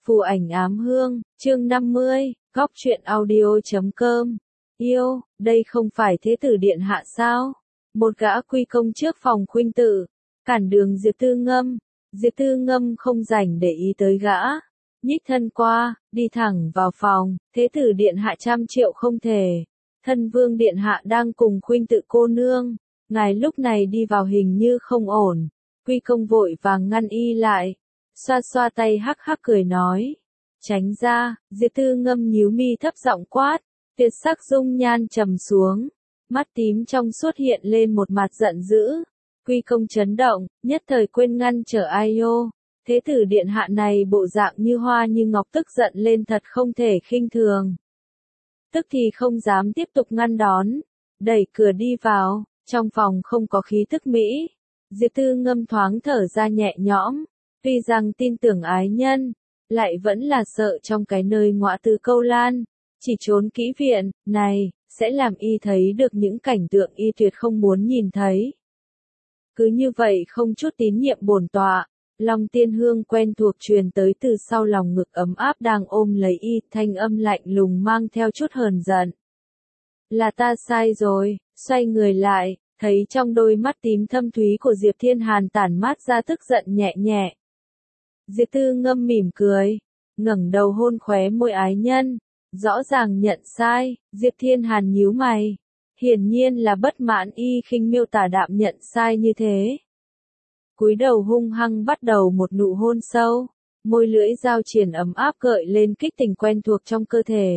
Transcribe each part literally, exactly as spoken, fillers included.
Phù ảnh ám hương, chương năm mươi, góc truyện audio.com. Yêu, đây không phải thế tử điện hạ sao? Một gã quy công trước phòng khuynh tử, cản đường Diệp Tư Ngâm. Diệp Tư Ngâm không rảnh để ý tới gã. Nhích thân qua, đi thẳng vào phòng, thế tử điện hạ trăm triệu không thể. Thân vương điện hạ đang cùng khuynh tự cô nương. Ngài lúc này đi vào hình như không ổn. Quy công vội vàng ngăn y lại. Xoa xoa tay hắc hắc cười nói. Tránh ra, Diệp Tư Ngâm nhíu mi thấp giọng quát. Tuyệt sắc dung nhan trầm xuống. Mắt tím trong suốt hiện lên một mặt giận dữ. Quy công chấn động, nhất thời quên ngăn trở ai ô. Thế tử điện hạ này bộ dạng như hoa như ngọc, tức giận lên thật không thể khinh thường. Tức thì không dám tiếp tục ngăn đón. Đẩy cửa đi vào, trong phòng không có khí thức mỹ. Diệp Tư Ngâm thoáng thở ra nhẹ nhõm. Tuy rằng tin tưởng ái nhân, lại vẫn là sợ trong cái nơi ngọa tư câu lan. Chỉ trốn kỹ viện, này, sẽ làm y thấy được những cảnh tượng y tuyệt không muốn nhìn thấy. Cứ như vậy không chút tín nhiệm bổn tọa, lòng tiên hương quen thuộc truyền tới từ sau lòng ngực ấm áp đang ôm lấy y, thanh âm lạnh lùng mang theo chút hờn giận. Là ta sai rồi, xoay người lại, thấy trong đôi mắt tím thâm thúy của Diệp Thiên Hàn tản mát ra tức giận nhẹ nhẹ. Diệp Tư Ngâm mỉm cười, ngẩng đầu hôn khóe môi ái nhân, rõ ràng nhận sai. Diệp Thiên Hàn nhíu mày, hiển nhiên là bất mãn y khinh miêu tả đạm nhận sai như thế. Cúi đầu hung hăng bắt đầu một nụ hôn sâu, môi lưỡi giao triển ấm áp gợi lên kích tình quen thuộc trong cơ thể.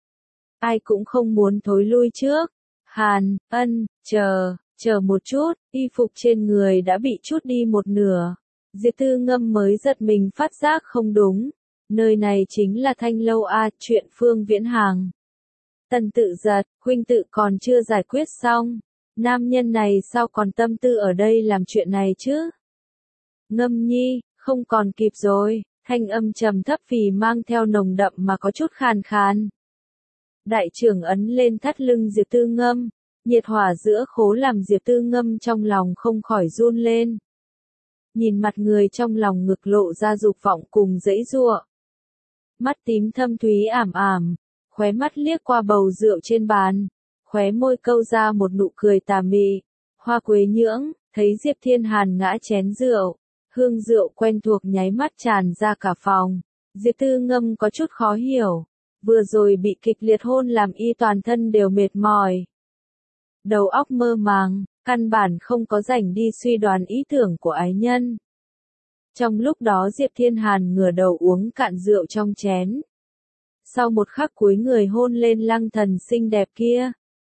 Ai cũng không muốn thối lui trước. Hàn, ân, chờ, chờ một chút, y phục trên người đã bị trút đi một nửa. Diệp Tư Ngâm mới giật mình phát giác không đúng. Nơi này chính là Thanh Lâu A, chuyện Phương Viễn Hàng. Tần tự giật, khuynh tự còn chưa giải quyết xong. Nam nhân này sao còn tâm tư ở đây làm chuyện này chứ? Ngâm nhi, không còn kịp rồi, thanh âm trầm thấp vì mang theo nồng đậm mà có chút khàn khàn. Đại trưởng ấn lên thắt lưng Diệp Tư Ngâm, nhiệt hỏa giữa khố làm Diệp Tư Ngâm trong lòng không khỏi run lên. Nhìn mặt người trong lòng ngực lộ ra dục vọng cùng dãy giụa. Mắt tím thâm thúy ảm ảm, khóe mắt liếc qua bầu rượu trên bàn, khóe môi câu ra một nụ cười tà mị. Hoa quế nhưỡng, thấy Diệp Thiên Hàn ngã chén rượu, hương rượu quen thuộc nháy mắt tràn ra cả phòng. Diệp Tư Ngâm có chút khó hiểu, vừa rồi bị kịch liệt hôn làm y toàn thân đều mệt mỏi. Đầu óc mơ màng, căn bản không có rảnh đi suy đoán ý tưởng của ái nhân. Trong lúc đó Diệp Thiên Hàn ngửa đầu uống cạn rượu trong chén. Sau một khắc cúi người hôn lên lăng thần xinh đẹp kia.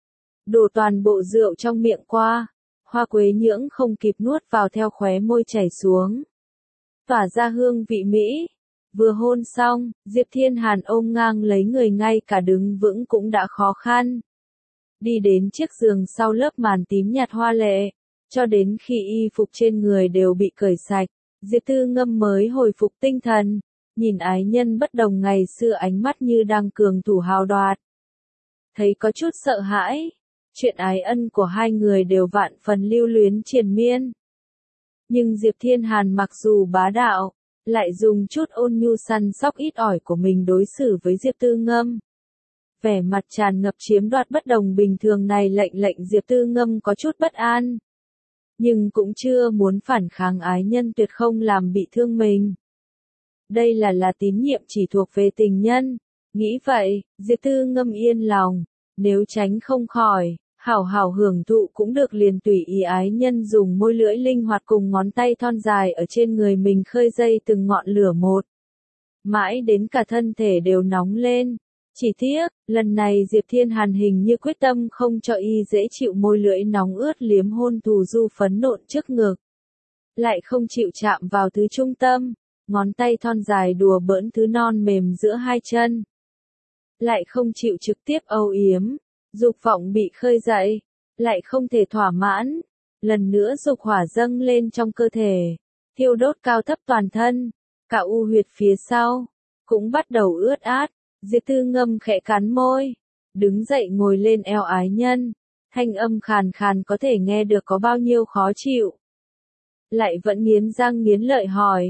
Đổ toàn bộ rượu trong miệng qua, hoa quế nhưỡng không kịp nuốt vào theo khóe môi chảy xuống. Tỏa ra hương vị mỹ. Vừa hôn xong, Diệp Thiên Hàn ôm ngang lấy người ngay cả đứng vững cũng đã khó khăn. Đi đến chiếc giường sau lớp màn tím nhạt hoa lệ, cho đến khi y phục trên người đều bị cởi sạch, Diệp Tư Ngâm mới hồi phục tinh thần, nhìn ái nhân bất đồng ngày xưa ánh mắt như đang cường thủ hào đoạt. Thấy có chút sợ hãi, chuyện ái ân của hai người đều vạn phần lưu luyến triền miên. Nhưng Diệp Thiên Hàn mặc dù bá đạo, lại dùng chút ôn nhu săn sóc ít ỏi của mình đối xử với Diệp Tư Ngâm. Vẻ mặt tràn ngập chiếm đoạt bất đồng bình thường này lệnh lệnh Diệp Tư Ngâm có chút bất an. Nhưng cũng chưa muốn phản kháng ái nhân tuyệt không làm bị thương mình. Đây là là tín nhiệm chỉ thuộc về tình nhân. Nghĩ vậy, Diệp Tư Ngâm yên lòng. Nếu tránh không khỏi, hảo hảo hưởng thụ cũng được, liền tùy ý ái nhân dùng môi lưỡi linh hoạt cùng ngón tay thon dài ở trên người mình khơi dây từng ngọn lửa một. Mãi đến cả thân thể đều nóng lên. Chỉ tiếc, lần này Diệp Thiên Hàn hình như quyết tâm không cho y dễ chịu môi lưỡi nóng ướt liếm hôn thù du phấn nộn trước ngực. Lại không chịu chạm vào thứ trung tâm, ngón tay thon dài đùa bỡn thứ non mềm giữa hai chân. Lại không chịu trực tiếp âu yếm, dục vọng bị khơi dậy, lại không thể thỏa mãn. Lần nữa dục hỏa dâng lên trong cơ thể, thiêu đốt cao thấp toàn thân, cả u huyệt phía sau, cũng bắt đầu ướt át. Diệp Tư Ngâm khẽ cắn môi, đứng dậy ngồi lên eo ái nhân, thanh âm khàn khàn có thể nghe được có bao nhiêu khó chịu. Lại vẫn nghiến răng nghiến lợi hỏi,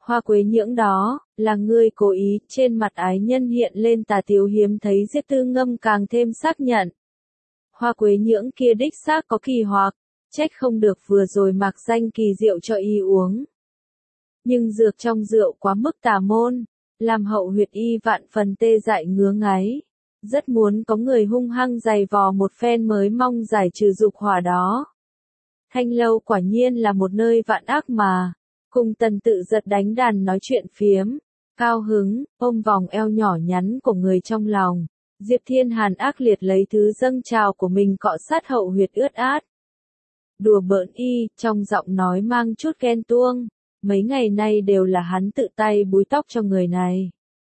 Hoa quế nhưỡng đó, là ngươi cố ý, trên mặt ái nhân hiện lên tà tiếu hiếm thấy Diệp Tư Ngâm càng thêm xác nhận. Hoa quế nhưỡng kia đích xác có kỳ hoặc, trách không được vừa rồi mặc danh kỳ rượu cho y uống. Nhưng dược trong rượu quá mức tà môn, làm Hậu Huyệt y vạn phần tê dại ngứa ngáy. Rất muốn có người hung hăng giày vò một phen mới mong giải trừ dục hỏa đó. Thanh lâu quả nhiên là một nơi vạn ác mà. Cùng Tần Tự Giật đánh đàn nói chuyện phiếm, cao hứng, ôm vòng eo nhỏ nhắn của người trong lòng. Diệp Thiên Hàn ác liệt lấy thứ dâng trào của mình cọ sát Hậu Huyệt ướt át. Đùa bỡn y, trong giọng nói mang chút ghen tuông. Mấy ngày nay đều là hắn tự tay búi tóc cho người này.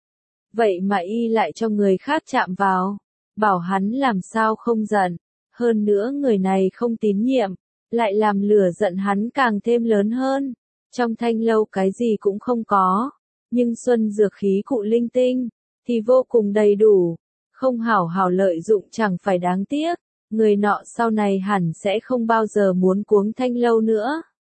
Vậy mà y lại cho người khác chạm vào, bảo hắn làm sao không giận. Hơn nữa người này không tín nhiệm, lại làm lửa giận hắn càng thêm lớn hơn. Trong thanh lâu cái gì cũng không có, nhưng xuân dược khí cụ linh tinh, thì vô cùng đầy đủ. Không hảo hảo lợi dụng chẳng phải đáng tiếc, người nọ sau này hẳn sẽ không bao giờ muốn cuống thanh lâu nữa.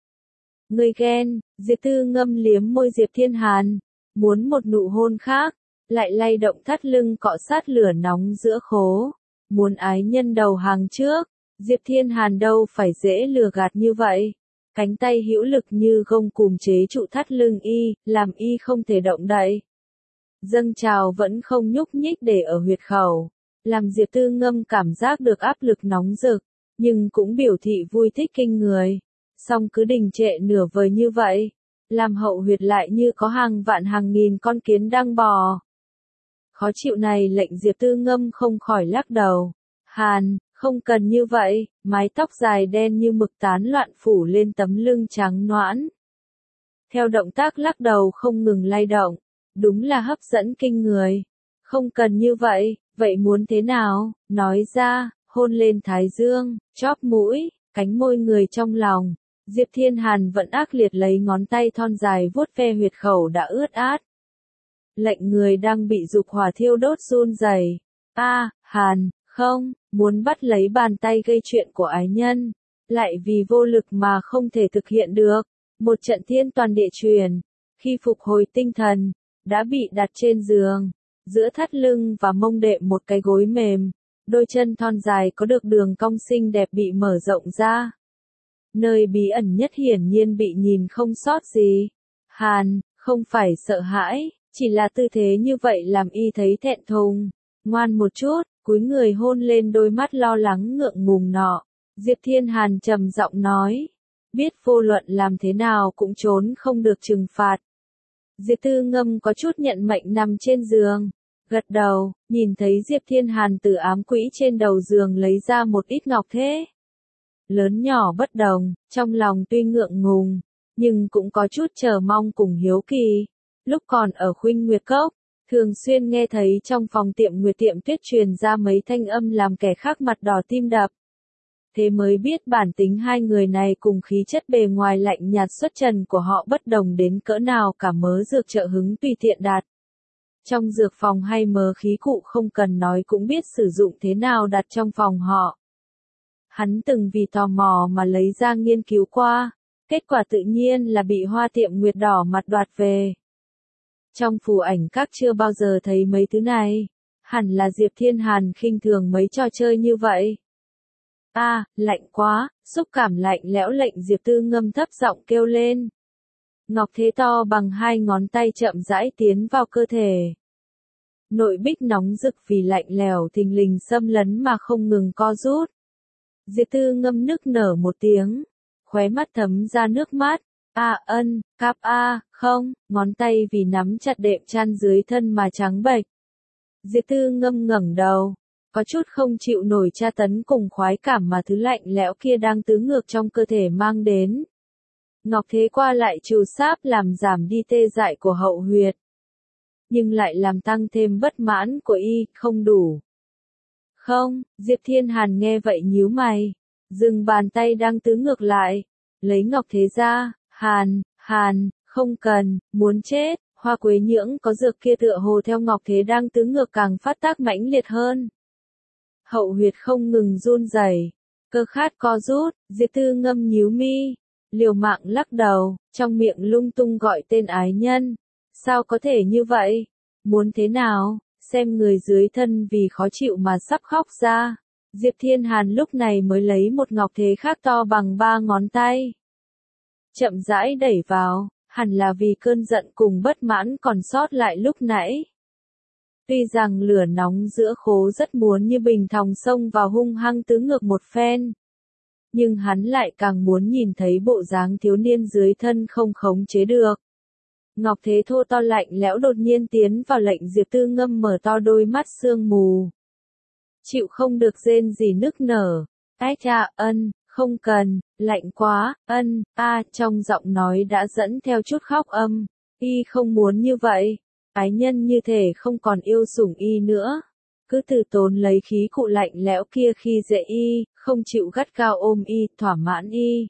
Người ghen, Diệp Tư Ngâm liếm môi Diệp Thiên Hàn, muốn một nụ hôn khác, lại lay động thắt lưng cọ sát lửa nóng giữa khố, muốn ái nhân đầu hàng trước. Diệp Thiên Hàn đâu phải dễ lừa gạt như vậy. Cánh tay hữu lực như gông cùm chế trụ thắt lưng y, làm y không thể động đậy. Dâng trào vẫn không nhúc nhích để ở huyệt khẩu, làm Diệp Tư Ngâm cảm giác được áp lực nóng rực, nhưng cũng biểu thị vui thích kinh người. Song cứ đình trệ nửa vời như vậy, làm hậu huyệt lại như có hàng vạn hàng nghìn con kiến đang bò. Khó chịu này lệnh Diệp Tư Ngâm không khỏi lắc đầu. Hàn, không cần như vậy, mái tóc dài đen như mực tán loạn phủ lên tấm lưng trắng nõn. Theo động tác lắc đầu không ngừng lay động, đúng là hấp dẫn kinh người. Không cần như vậy, vậy muốn thế nào, nói ra, hôn lên thái dương, chóp mũi, cánh môi người trong lòng. Diệp Thiên Hàn vẫn ác liệt lấy ngón tay thon dài vuốt ve huyệt khẩu đã ướt át. Lệnh người đang bị dục hỏa thiêu đốt run rẩy. A, à, Hàn, không, muốn bắt lấy bàn tay gây chuyện của ái nhân, lại vì vô lực mà không thể thực hiện được. Một trận thiên toàn địa truyền, khi phục hồi tinh thần, đã bị đặt trên giường, giữa thắt lưng và mông đệm một cái gối mềm, đôi chân thon dài có được đường cong xinh đẹp bị mở rộng ra. Nơi bí ẩn nhất hiển nhiên bị nhìn không sót gì. Hàn, không phải sợ hãi, chỉ là tư thế như vậy làm y thấy thẹn thùng. Ngoan một chút, cúi người hôn lên đôi mắt lo lắng ngượng ngùng nọ. Diệp Thiên Hàn trầm giọng nói, biết vô luận làm thế nào cũng trốn không được trừng phạt. Diệp Tư Ngâm có chút nhận mệnh nằm trên giường, gật đầu, nhìn thấy Diệp Thiên Hàn từ ám quỹ trên đầu giường lấy ra một ít ngọc thế. Lớn nhỏ bất đồng, trong lòng tuy ngượng ngùng, nhưng cũng có chút chờ mong cùng hiếu kỳ. Lúc còn ở Khuynh Nguyệt Cốc, thường xuyên nghe thấy trong phòng tiệm Nguyệt Tiệm Tuyết truyền ra mấy thanh âm làm kẻ khác mặt đỏ tim đập. Thế mới biết bản tính hai người này cùng khí chất bề ngoài lạnh nhạt xuất trần của họ bất đồng đến cỡ nào, cả mớ dược trợ hứng tùy tiện đặt. Trong dược phòng hay mớ khí cụ không cần nói cũng biết sử dụng thế nào đặt trong phòng họ. Hắn từng vì tò mò mà lấy ra nghiên cứu qua, kết quả tự nhiên là bị Hoa Tiệm Nguyệt đỏ mặt đoạt về. Trong phù ảnh các chưa bao giờ thấy mấy thứ này, hẳn là Diệp Thiên Hàn khinh thường mấy trò chơi như vậy. A, à, lạnh quá, xúc cảm lạnh lẽo lệnh Diệp Tư Ngâm thấp giọng kêu lên. Ngọc thế to bằng hai ngón tay chậm rãi tiến vào cơ thể. Nội bích nóng rực vì lạnh lẽo thình lình xâm lấn mà không ngừng co rút. Diệp Tư Ngâm nức nở một tiếng, khóe mắt thấm ra nước mắt. A à, ân, cáp a, à, không, ngón tay vì nắm chặt đệm chăn dưới thân mà trắng bệch. Diệp Tư Ngâm ngẩng đầu, có chút không chịu nổi tra tấn cùng khoái cảm mà thứ lạnh lẽo kia đang tứ ngược trong cơ thể mang đến. Ngọc thế qua lại trù sáp làm giảm đi tê dại của hậu huyệt, nhưng lại làm tăng thêm bất mãn của y, không đủ. Không, Diệp Thiên Hàn nghe vậy nhíu mày, dừng bàn tay đang tứ ngược lại, lấy ngọc thế ra. Hàn, Hàn, không cần, muốn chết. Hoa quế nhưỡng có dược kia tựa hồ theo ngọc thế đang tứ ngược càng phát tác mãnh liệt hơn. Hậu huyệt không ngừng run rẩy, cơ khát co rút. Diệp Tư Ngâm nhíu mi, liều mạng lắc đầu, trong miệng lung tung gọi tên ái nhân. Sao có thể như vậy? Muốn thế nào? Xem người dưới thân vì khó chịu mà sắp khóc ra. Diệp Thiên Hàn lúc này mới lấy một ngọc thế khác to bằng ba ngón tay. Chậm rãi đẩy vào, hẳn là vì cơn giận cùng bất mãn còn sót lại lúc nãy. Tuy rằng lửa nóng giữa khố rất muốn như bình thòng xông vào hung hăng tứ ngược một phen. Nhưng hắn lại càng muốn nhìn thấy bộ dáng thiếu niên dưới thân không khống chế được. Ngọc thế thô to lạnh lẽo đột nhiên tiến vào lệnh Diệp Tư Ngâm mở to đôi mắt sương mù. Chịu không được rên gì nức nở. Ách à, ân, không cần, lạnh quá, ân, a trong giọng nói đã dẫn theo chút khóc âm. Y không muốn như vậy. Ái nhân như thể không còn yêu sủng y nữa. Cứ từ tốn lấy khí cụ lạnh lẽo kia khi dễ y, không chịu gắt gao ôm y, thỏa mãn y.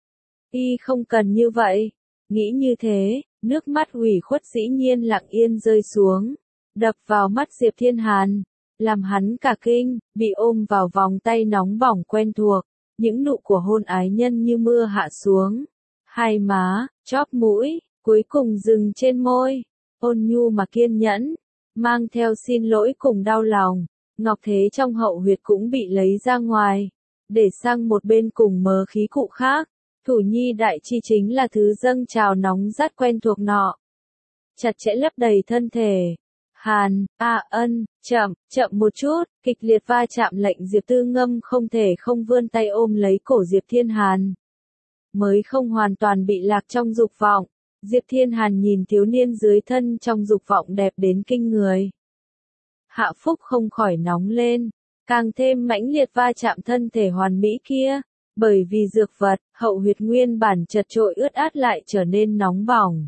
Y không cần như vậy. Nghĩ như thế, nước mắt ủy khuất dĩ nhiên lặng yên rơi xuống, đập vào mắt Diệp Thiên Hàn, làm hắn cả kinh, bị ôm vào vòng tay nóng bỏng quen thuộc, những nụ của hôn ái nhân như mưa hạ xuống, hai má, chóp mũi, cuối cùng dừng trên môi, ôn nhu mà kiên nhẫn, mang theo xin lỗi cùng đau lòng, ngọc thế trong hậu huyệt cũng bị lấy ra ngoài, để sang một bên cùng mớ khí cụ khác. Thủ nhi đại chi chính là thứ dâng trào nóng rát quen thuộc nọ. Chặt chẽ lấp đầy thân thể. Hàn, a ân, chậm, chậm một chút, kịch liệt va chạm lệnh Diệp Tư Ngâm không thể không vươn tay ôm lấy cổ Diệp Thiên Hàn. Mới không hoàn toàn bị lạc trong dục vọng, Diệp Thiên Hàn nhìn thiếu niên dưới thân trong dục vọng đẹp đến kinh người. Hạ Phúc không khỏi nóng lên, càng thêm mãnh liệt va chạm thân thể hoàn mỹ kia. Bởi vì dược vật, hậu huyệt nguyên bản chật trội ướt át lại trở nên nóng bỏng.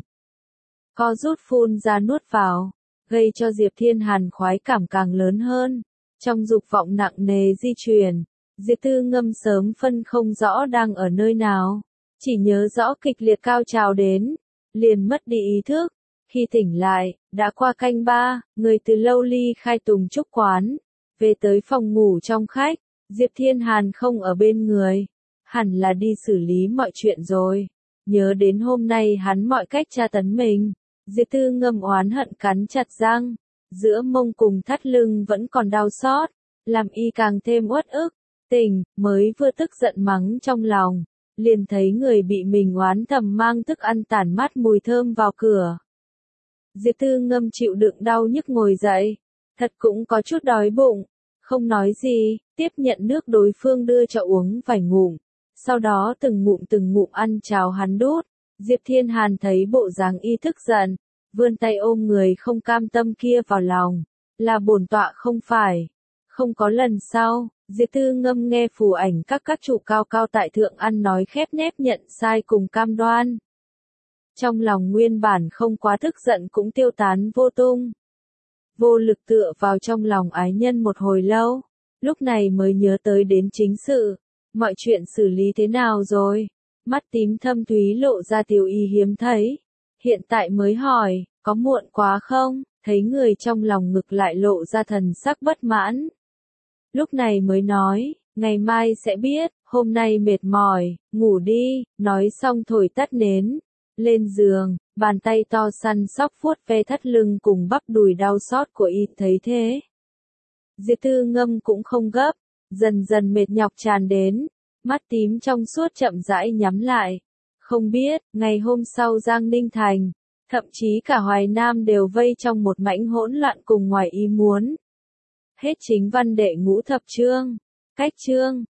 Co rút phun ra nuốt vào, gây cho Diệp Thiên Hàn khoái cảm càng lớn hơn. Trong dục vọng nặng nề di chuyển, Diệp Tư Ngâm sớm phân không rõ đang ở nơi nào. Chỉ nhớ rõ kịch liệt cao trào đến, liền mất đi ý thức. Khi tỉnh lại, đã qua canh ba, người từ lâu ly khai Tùng Trúc quán. Về tới phòng ngủ trong khách, Diệp Thiên Hàn không ở bên người. Hẳn là đi xử lý mọi chuyện rồi. Nhớ đến hôm nay hắn mọi cách tra tấn mình. Diệp Tư Ngâm oán hận cắn chặt răng. Giữa mông cùng thắt lưng vẫn còn đau xót. Làm y càng thêm uất ức. Tỉnh, mới vừa tức giận mắng trong lòng. Liền thấy người bị mình oán thầm mang thức ăn tản mát mùi thơm vào cửa. Diệp Tư Ngâm chịu đựng đau nhức ngồi dậy. Thật cũng có chút đói bụng. Không nói gì, tiếp nhận nước đối phương đưa cho uống vài ngụm. Sau đó từng ngụm từng ngụm ăn cháo hắn đút. Diệp Thiên Hàn thấy bộ dáng y thức giận, vươn tay ôm người không cam tâm kia vào lòng. Là bổn tọa không phải. Không có lần sau, Diệp Tư Ngâm nghe phù ảnh các các chủ cao cao tại thượng ăn nói khép nép nhận sai cùng cam đoan. Trong lòng nguyên bản không quá tức giận cũng tiêu tán vô tung. Vô lực tựa vào trong lòng ái nhân một hồi lâu, lúc này mới nhớ tới đến chính sự. Mọi chuyện xử lý thế nào rồi? Mắt tím thâm thúy lộ ra tiêu y hiếm thấy. Hiện tại mới hỏi, có muộn quá không? Thấy người trong lòng ngực lại lộ ra thần sắc bất mãn. Lúc này mới nói, ngày mai sẽ biết, hôm nay mệt mỏi, ngủ đi, nói xong thổi tắt nến. Lên giường, bàn tay to săn sóc vuốt ve thắt lưng cùng bắp đùi đau xót của y thấy thế. Diệp Tư Ngâm cũng không gấp. Dần dần mệt nhọc tràn đến, mắt tím trong suốt chậm rãi nhắm lại. Không biết, ngày hôm sau Giang Ninh Thành, thậm chí cả Hoài Nam đều vây trong một mảnh hỗn loạn cùng ngoài ý muốn. Hết chính văn đệ ngũ thập chương. Cách chương